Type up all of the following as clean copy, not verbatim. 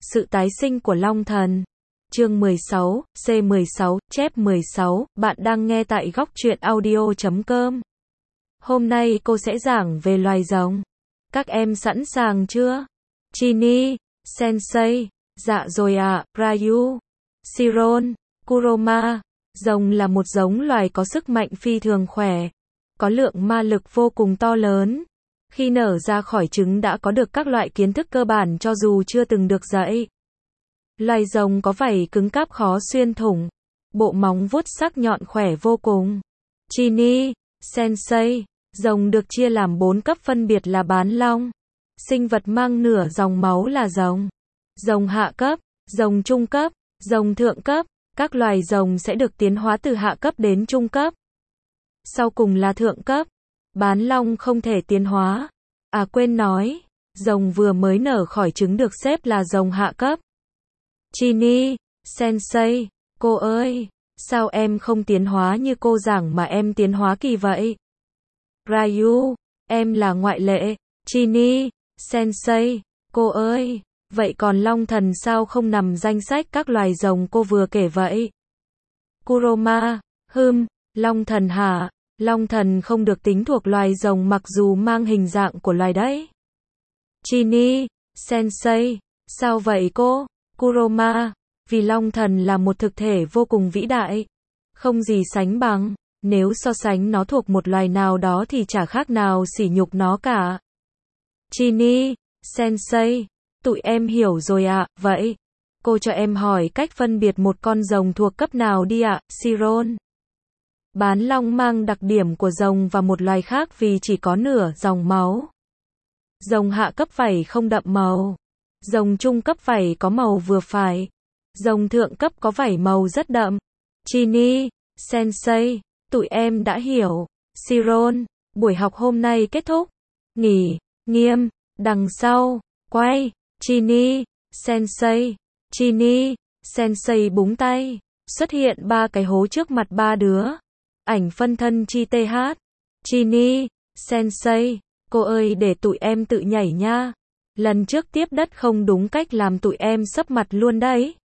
Sự tái sinh của Long Thần. Chương 16, C16, chép 16, bạn đang nghe tại góc truyện audio.com. Hôm nay cô sẽ giảng về loài rồng. Các em sẵn sàng chưa? Chini, Sensei, dạ rồi ạ, Ryu, Shiron, Kuroma. Rồng là một giống loài có sức mạnh phi thường khỏe, có lượng ma lực vô cùng to lớn. Khi nở ra khỏi trứng đã có được các loại kiến thức cơ bản cho dù chưa từng được dạy. Loài rồng có vảy cứng cáp khó xuyên thủng, bộ móng vuốt sắc nhọn khỏe vô cùng. Chini, Sensei, rồng được chia làm 4 cấp phân biệt là bán long, sinh vật mang nửa dòng máu là rồng, rồng hạ cấp, rồng trung cấp, rồng thượng cấp. Các loài rồng sẽ được tiến hóa từ hạ cấp đến trung cấp. Sau cùng là thượng cấp. Bán long không thể tiến hóa. À quên nói, rồng vừa mới nở khỏi trứng được xếp là rồng hạ cấp. Chini, Sensei, cô ơi, sao em không tiến hóa như cô giảng mà em tiến hóa kỳ vậy? Ryu, em là ngoại lệ. Chini, Sensei, cô ơi, vậy còn Long Thần sao không nằm danh sách các loài rồng cô vừa kể vậy? Kuroma, Long Thần hả? Long Thần không được tính thuộc loài rồng mặc dù mang hình dạng của loài đấy. Chini, Sensei, sao vậy cô? Kuroma, vì Long Thần là một thực thể vô cùng vĩ đại, không gì sánh bằng, nếu so sánh nó thuộc một loài nào đó thì chả khác nào sỉ nhục nó cả. Chini, Sensei, tụi em hiểu rồi ạ, vậy cô cho em hỏi cách phân biệt một con rồng thuộc cấp nào đi ạ, Shiron. Bán long mang đặc điểm của rồng và một loài khác vì chỉ có nửa dòng máu. Rồng hạ cấp vảy không đậm màu. Rồng trung cấp vảy có màu vừa phải. Rồng thượng cấp có vảy màu rất đậm. Chini, Sensei, tụi em đã hiểu. Shiron, buổi học hôm nay kết thúc. Nghỉ, nghiêm, đằng sau, quay. Chini, Sensei. Chini, Sensei búng tay. Xuất hiện 3 cái hố trước mặt 3 đứa. Ảnh phân thân chi th. Chini, Sensei, cô ơi để tụi em tự nhảy nha. Lần trước tiếp đất không đúng cách làm tụi em sấp mặt luôn đấy.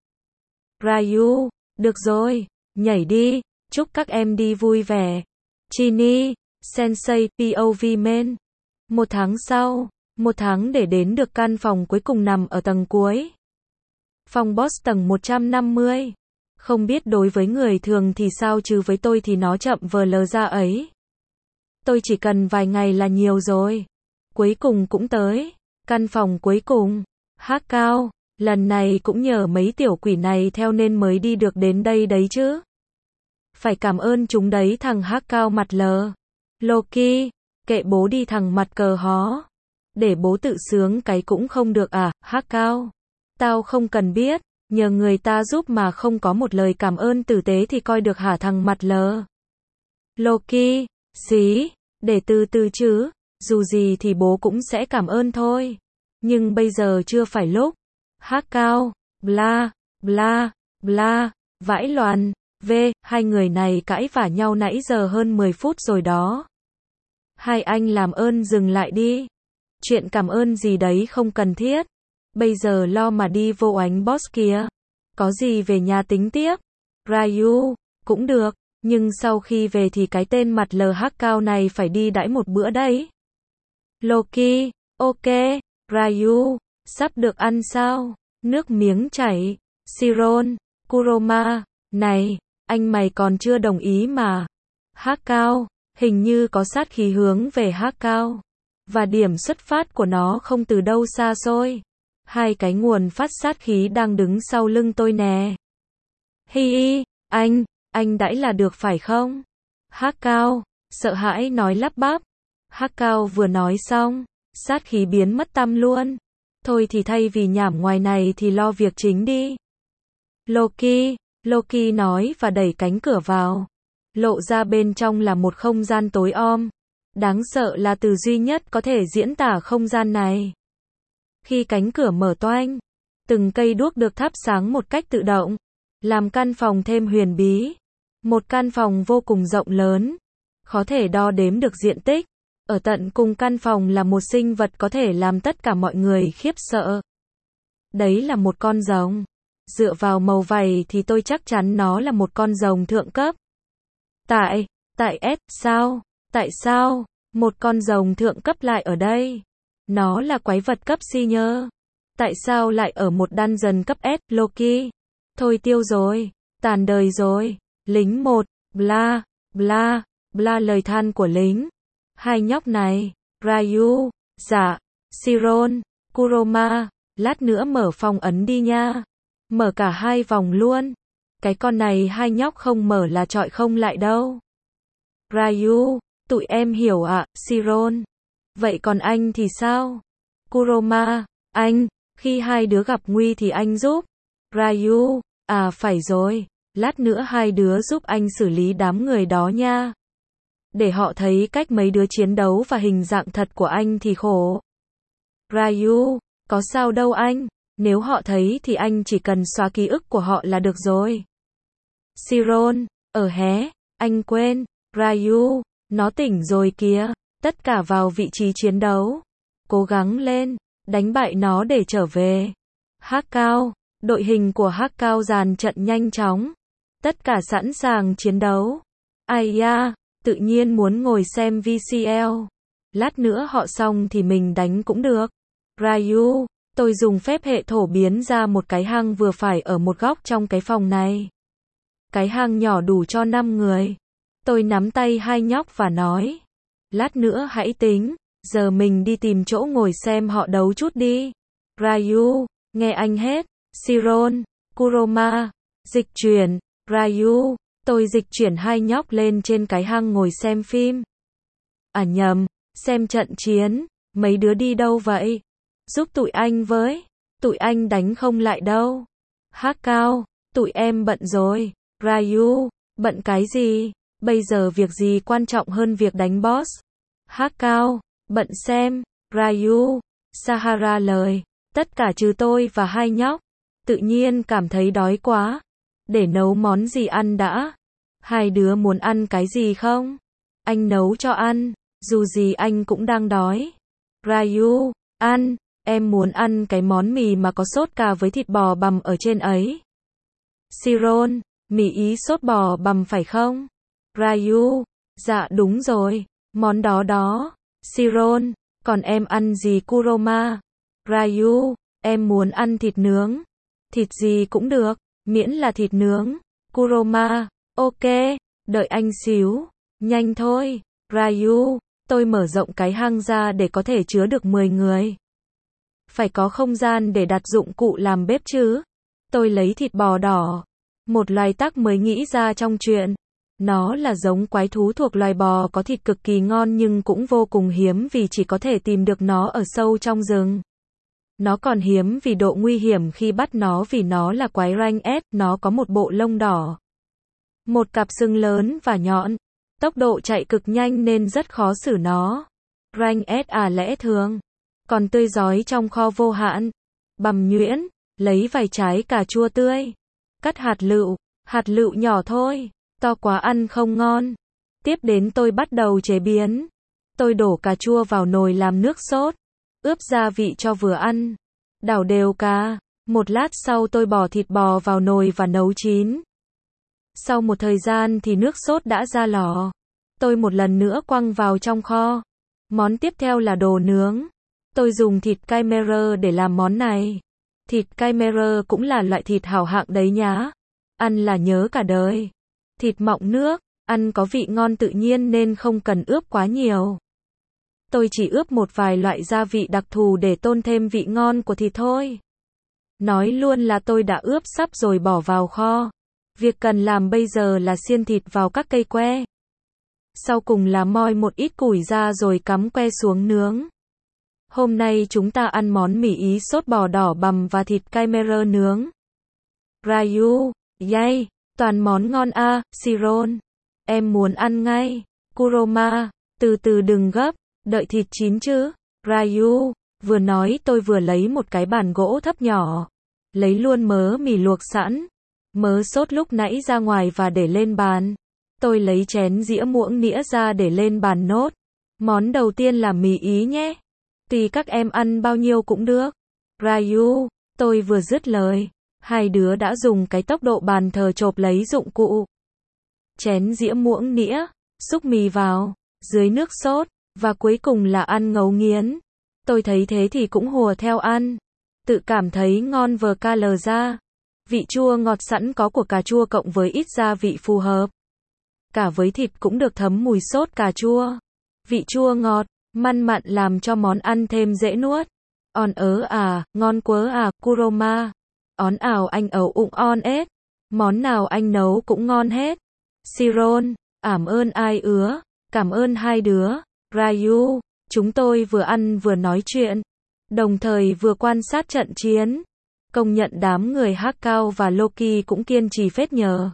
Ryu, được rồi, nhảy đi, chúc các em đi vui vẻ. Chini, Sensei POV men. 1 tháng sau, 1 tháng để đến được căn phòng cuối cùng nằm ở tầng cuối. Phòng boss tầng 150. Không biết đối với người thường thì sao chứ với tôi thì nó chậm vờ lờ ra ấy. Tôi chỉ cần vài ngày là nhiều rồi. Cuối cùng cũng tới. Căn phòng cuối cùng. Hát cao. Lần này cũng nhờ mấy tiểu quỷ này theo nên mới đi được đến đây đấy chứ. Phải cảm ơn chúng đấy thằng hát cao mặt lờ. Loki. Kệ bố đi thằng mặt cờ hó. Để bố tự sướng cái cũng không được à, hát cao. Tao không cần biết. Nhờ người ta giúp mà không có một lời cảm ơn tử tế thì coi được hả thằng mặt lờ. Loki, xí, để từ từ chứ, dù gì thì bố cũng sẽ cảm ơn thôi. Nhưng bây giờ chưa phải lúc. Hát cao, bla, bla, bla, vãi loạn, hai người này cãi vả nhau nãy giờ hơn 10 phút rồi đó. Hai anh làm ơn dừng lại đi. Chuyện cảm ơn gì đấy không cần thiết. Bây giờ lo mà đi vô ánh boss kìa. Có gì về nhà tính tiếp. Ryu, cũng được, nhưng sau khi về thì cái tên mặt lờ hắc cao này phải đi đãi một bữa đấy. Loki, ok, Ryu, sắp được ăn sao? Nước miếng chảy. Shiron, Kuroma, này, anh mày còn chưa đồng ý mà. Hắc cao, hình như có sát khí hướng về hắc cao. Và điểm xuất phát của nó không từ đâu xa xôi. 2 cái nguồn phát sát khí đang đứng sau lưng tôi nè. Hi, anh đãi là được phải không? Hát cao, sợ hãi nói lắp bắp. Hát cao vừa nói xong, sát khí biến mất tăm luôn. Thôi thì thay vì nhảm ngoài này thì lo việc chính đi. Loki nói và đẩy cánh cửa vào. Lộ ra bên trong là một không gian tối om. Đáng sợ là từ duy nhất có thể diễn tả không gian này. Khi cánh cửa mở toang, từng cây đuốc được thắp sáng một cách tự động, làm căn phòng thêm huyền bí. Một căn phòng vô cùng rộng lớn, khó thể đo đếm được diện tích. Ở tận cùng căn phòng là một sinh vật có thể làm tất cả mọi người khiếp sợ. Đấy là một con rồng. Dựa vào màu vảy thì tôi chắc chắn nó là một con rồng thượng cấp. Tại sao? Tại sao? Một con rồng thượng cấp lại ở đây? Nó là quái vật cấp senior. Tại sao lại ở một dungeon cấp S, Loki? Thôi tiêu rồi. Tàn đời rồi. Lính 1, bla, bla, bla lời than của lính. Hai nhóc này, Ryu, dạ, Chiron, Kuroma, lát nữa mở phòng ấn đi nha. Mở cả hai vòng luôn. Cái con này hai nhóc không mở là chọi không lại đâu. Ryu, tụi em hiểu ạ, Chiron. Vậy còn anh thì sao? Kuroma, anh, khi hai đứa gặp nguy thì anh giúp. Ryu, à phải rồi, lát nữa hai đứa giúp anh xử lý đám người đó nha. Để họ thấy cách mấy đứa chiến đấu và hình dạng thật của anh thì khổ. Ryu, có sao đâu anh, nếu họ thấy thì anh chỉ cần xóa ký ức của họ là được rồi. Chiron, hé, anh quên, Ryu, nó tỉnh rồi kìa, tất cả vào vị trí chiến đấu. Cố gắng lên, đánh bại nó để trở về. Hắc Cao, đội hình của Hắc Cao dàn trận nhanh chóng. Tất cả sẵn sàng chiến đấu. Ai da, tự nhiên muốn ngồi xem VCL. Lát nữa họ xong thì mình đánh cũng được. Ryu, tôi dùng phép hệ thổ biến ra một cái hang vừa phải ở một góc trong cái phòng này. Cái hang nhỏ đủ cho 5 người. Tôi nắm tay hai nhóc và nói. Lát nữa hãy tính, giờ mình đi tìm chỗ ngồi xem họ đấu chút đi. Ryu, nghe anh hết. Chiron, Kuroma, dịch chuyển. Ryu, tôi dịch chuyển hai nhóc lên trên cái hang ngồi xem phim. À nhầm, xem trận chiến. Mấy đứa đi đâu vậy? Giúp tụi anh với. Tụi anh đánh không lại đâu. Hắc Cao, tụi em bận rồi. Ryu, bận cái gì? Bây giờ việc gì quan trọng hơn việc đánh boss? Hắc Cao, bận xem. Ryu, Sahara lời. Tất cả trừ tôi và hai nhóc. Tự nhiên cảm thấy đói quá. Để nấu món gì ăn đã? Hai đứa muốn ăn cái gì không? Anh nấu cho ăn. Dù gì anh cũng đang đói. Ryu, ăn. Em muốn ăn cái món mì mà có sốt cà với thịt bò bằm ở trên ấy. Chiron, mì ý sốt bò bằm phải không? Ryu, dạ đúng rồi, món đó đó. Chiron, còn em ăn gì Kuroma? Ryu, em muốn ăn thịt nướng. Thịt gì cũng được, miễn là thịt nướng. Kuroma, ok, đợi anh xíu. Nhanh thôi. Ryu, tôi mở rộng cái hang ra để có thể chứa được 10 người. Phải có không gian để đặt dụng cụ làm bếp chứ. Tôi lấy thịt bò đỏ. Một loài tắc mới nghĩ ra trong chuyện. Nó là giống quái thú thuộc loài bò có thịt cực kỳ ngon nhưng cũng vô cùng hiếm vì chỉ có thể tìm được nó ở sâu trong rừng. Nó còn hiếm vì độ nguy hiểm khi bắt nó vì nó là quái rank S, nó có một bộ lông đỏ. Một cặp sừng lớn và nhọn. Tốc độ chạy cực nhanh nên rất khó xử nó. Rank S à lẽ thường. Còn tươi rói trong kho vô hạn. Bằm nhuyễn, lấy vài trái cà chua tươi. Cắt hạt lựu nhỏ thôi, to quá ăn không ngon. Tiếp đến tôi bắt đầu chế biến. Tôi đổ cà chua vào nồi làm nước sốt, ướp gia vị cho vừa ăn. Đảo đều cà. Một lát sau tôi bỏ thịt bò vào nồi và nấu chín. Sau một thời gian thì nước sốt đã ra lò. Tôi một lần nữa quăng vào trong kho. Món tiếp theo là đồ nướng. Tôi dùng thịt Chimera để làm món này. Thịt Chimera cũng là loại thịt hảo hạng đấy nhá. Ăn là nhớ cả đời. Thịt mọng nước, ăn có vị ngon tự nhiên nên không cần ướp quá nhiều. Tôi chỉ ướp một vài loại gia vị đặc thù để tôn thêm vị ngon của thịt thôi. Nói luôn là tôi đã ướp sắp rồi bỏ vào kho. Việc cần làm bây giờ là xiên thịt vào các cây que. Sau cùng là moi một ít củi ra rồi cắm que xuống nướng. Hôm nay chúng ta ăn món mì ý sốt bò đỏ bằm và thịt Chimera nướng. Ryu, yay, toàn món ngon a. Chiron, em muốn ăn ngay. Kuroma, từ từ đừng gấp, đợi thịt chín chứ. Ryu, vừa nói tôi vừa lấy một cái bàn gỗ thấp nhỏ. Lấy luôn mớ mì luộc sẵn. Mớ sốt lúc nãy ra ngoài và để lên bàn. Tôi lấy chén dĩa muỗng nĩa ra để lên bàn nốt. Món đầu tiên là mì ý nhé. Tùy các em ăn bao nhiêu cũng được. Ryu, Tôi vừa dứt lời, hai đứa đã dùng cái tốc độ bàn thờ chộp lấy dụng cụ. Chén dĩa muỗng nĩa, xúc mì vào, dưới nước sốt, và cuối cùng là ăn ngấu nghiến. Tôi thấy thế thì cũng hùa theo ăn. Tự cảm thấy ngon vờ ca lờ ra. Vị chua ngọt sẵn có của cà chua cộng với ít gia vị phù hợp. Cả với thịt cũng được thấm mùi sốt cà chua. Vị chua ngọt, man mặn làm cho món ăn thêm dễ nuốt. On ớ à, ngon quớ à, Kuroma. Ón ảo anh ấu ụng on ết. Món nào anh nấu cũng ngon hết. Siron, ảm ơn ai ứa, cảm ơn hai đứa. Ryu, chúng tôi vừa ăn vừa nói chuyện, đồng thời vừa quan sát trận chiến. Công nhận đám người Hakao và Loki cũng kiên trì phết nhờ.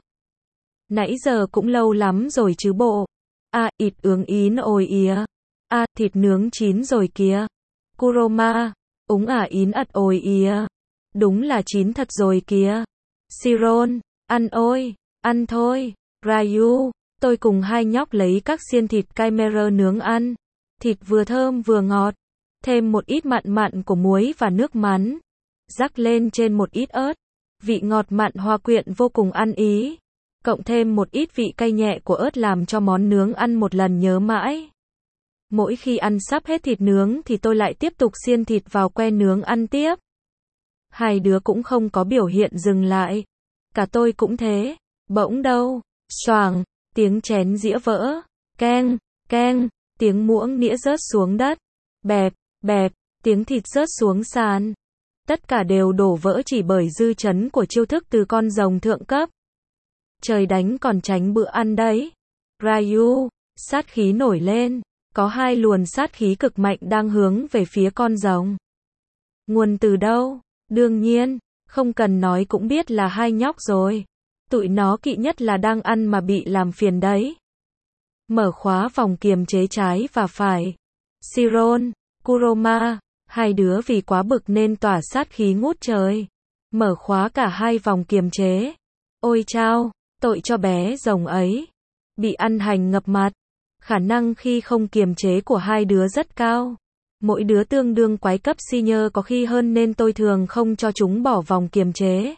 Nãy giờ cũng lâu lắm rồi chứ bộ. À, ịt ướng ín ồi ía. À, thịt nướng chín rồi kìa. Kuroma, úng ả ín ật ồi ía. Đúng là chín thật rồi kìa. Siron, ăn ôi, ăn thôi. Ryu, tôi cùng hai nhóc lấy các xiên thịt chimera nướng ăn. Thịt vừa thơm vừa ngọt. Thêm một ít mặn mặn của muối và nước mắm. Rắc lên trên một ít ớt. Vị ngọt mặn hòa quyện vô cùng ăn ý. Cộng thêm một ít vị cay nhẹ của ớt làm cho món nướng ăn một lần nhớ mãi. Mỗi khi ăn sắp hết thịt nướng thì tôi lại tiếp tục xiên thịt vào que nướng ăn tiếp. Hai đứa cũng không có biểu hiện dừng lại. Cả tôi cũng thế. Bỗng đâu, xoàng, tiếng chén dĩa vỡ. Keng, keng, tiếng muỗng nĩa rớt xuống đất. Bẹp, bẹp, tiếng thịt rớt xuống sàn. Tất cả đều đổ vỡ chỉ bởi dư chấn của chiêu thức từ con rồng thượng cấp. Trời đánh còn tránh bữa ăn đấy. Ryu, sát khí nổi lên. Có hai luồn sát khí cực mạnh đang hướng về phía con rồng. Nguồn từ đâu? Đương nhiên, không cần nói cũng biết là hai nhóc rồi. Tụi nó kỵ nhất là đang ăn mà bị làm phiền đấy. Mở khóa vòng kiềm chế trái và phải. Siron, Kuroma, hai đứa vì quá bực nên tỏa sát khí ngút trời. Mở khóa cả hai vòng kiềm chế. Ôi chao, tội cho bé rồng ấy. Bị ăn hành ngập mặt. Khả năng khi không kiềm chế của hai đứa rất cao. Mỗi đứa tương đương quái cấp senior có khi hơn nên tôi thường không cho chúng bỏ vòng kiềm chế.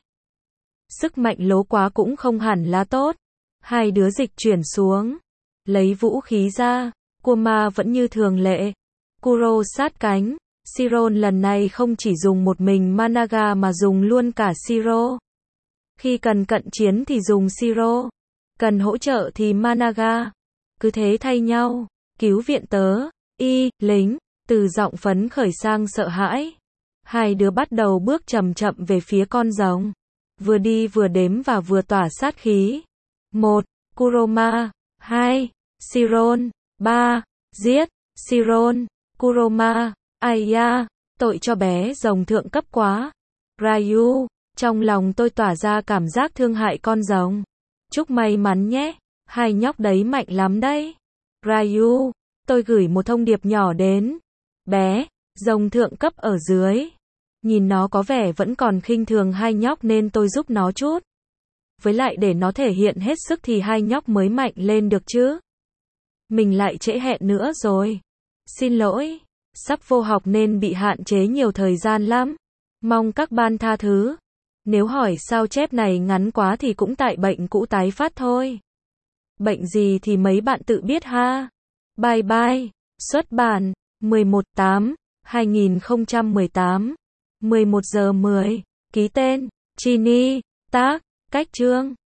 Sức mạnh lố quá cũng không hẳn là tốt. Hai đứa dịch chuyển xuống. Lấy vũ khí ra. Kuma vẫn như thường lệ. Kuro sát cánh. Siron lần này không chỉ dùng một mình Managa mà dùng luôn cả Shiro. Khi cần cận chiến thì dùng Shiro. Cần hỗ trợ thì Managa. Cứ thế thay nhau. Cứu viện tớ. Lính. Từ giọng phấn khởi sang sợ hãi. Hai đứa bắt đầu bước chậm chậm về phía con rồng. Vừa đi vừa đếm và vừa tỏa sát khí. 1. Kuroma. 2. Siron. 3. Giết. Siron. Kuroma. Ai da, tội cho bé rồng thượng cấp quá. Ryu, trong lòng tôi tỏa ra cảm giác thương hại con rồng. Chúc may mắn nhé, hai nhóc đấy mạnh lắm đấy. Ryu, tôi gửi một thông điệp nhỏ đến. Bé, rồng thượng cấp ở dưới. Nhìn nó có vẻ vẫn còn khinh thường hai nhóc nên tôi giúp nó chút. Với lại để nó thể hiện hết sức thì hai nhóc mới mạnh lên được chứ. Mình lại trễ hẹn nữa rồi. Xin lỗi. Sắp vô học nên bị hạn chế nhiều thời gian lắm. Mong các ban tha thứ. Nếu hỏi sao chép này ngắn quá thì cũng tại bệnh cũ tái phát thôi. Bệnh gì thì mấy bạn tự biết ha. Bye bye. Xuất bản 11/8/2018 11 giờ 10. Ký tên Chini. Tác Cách Chương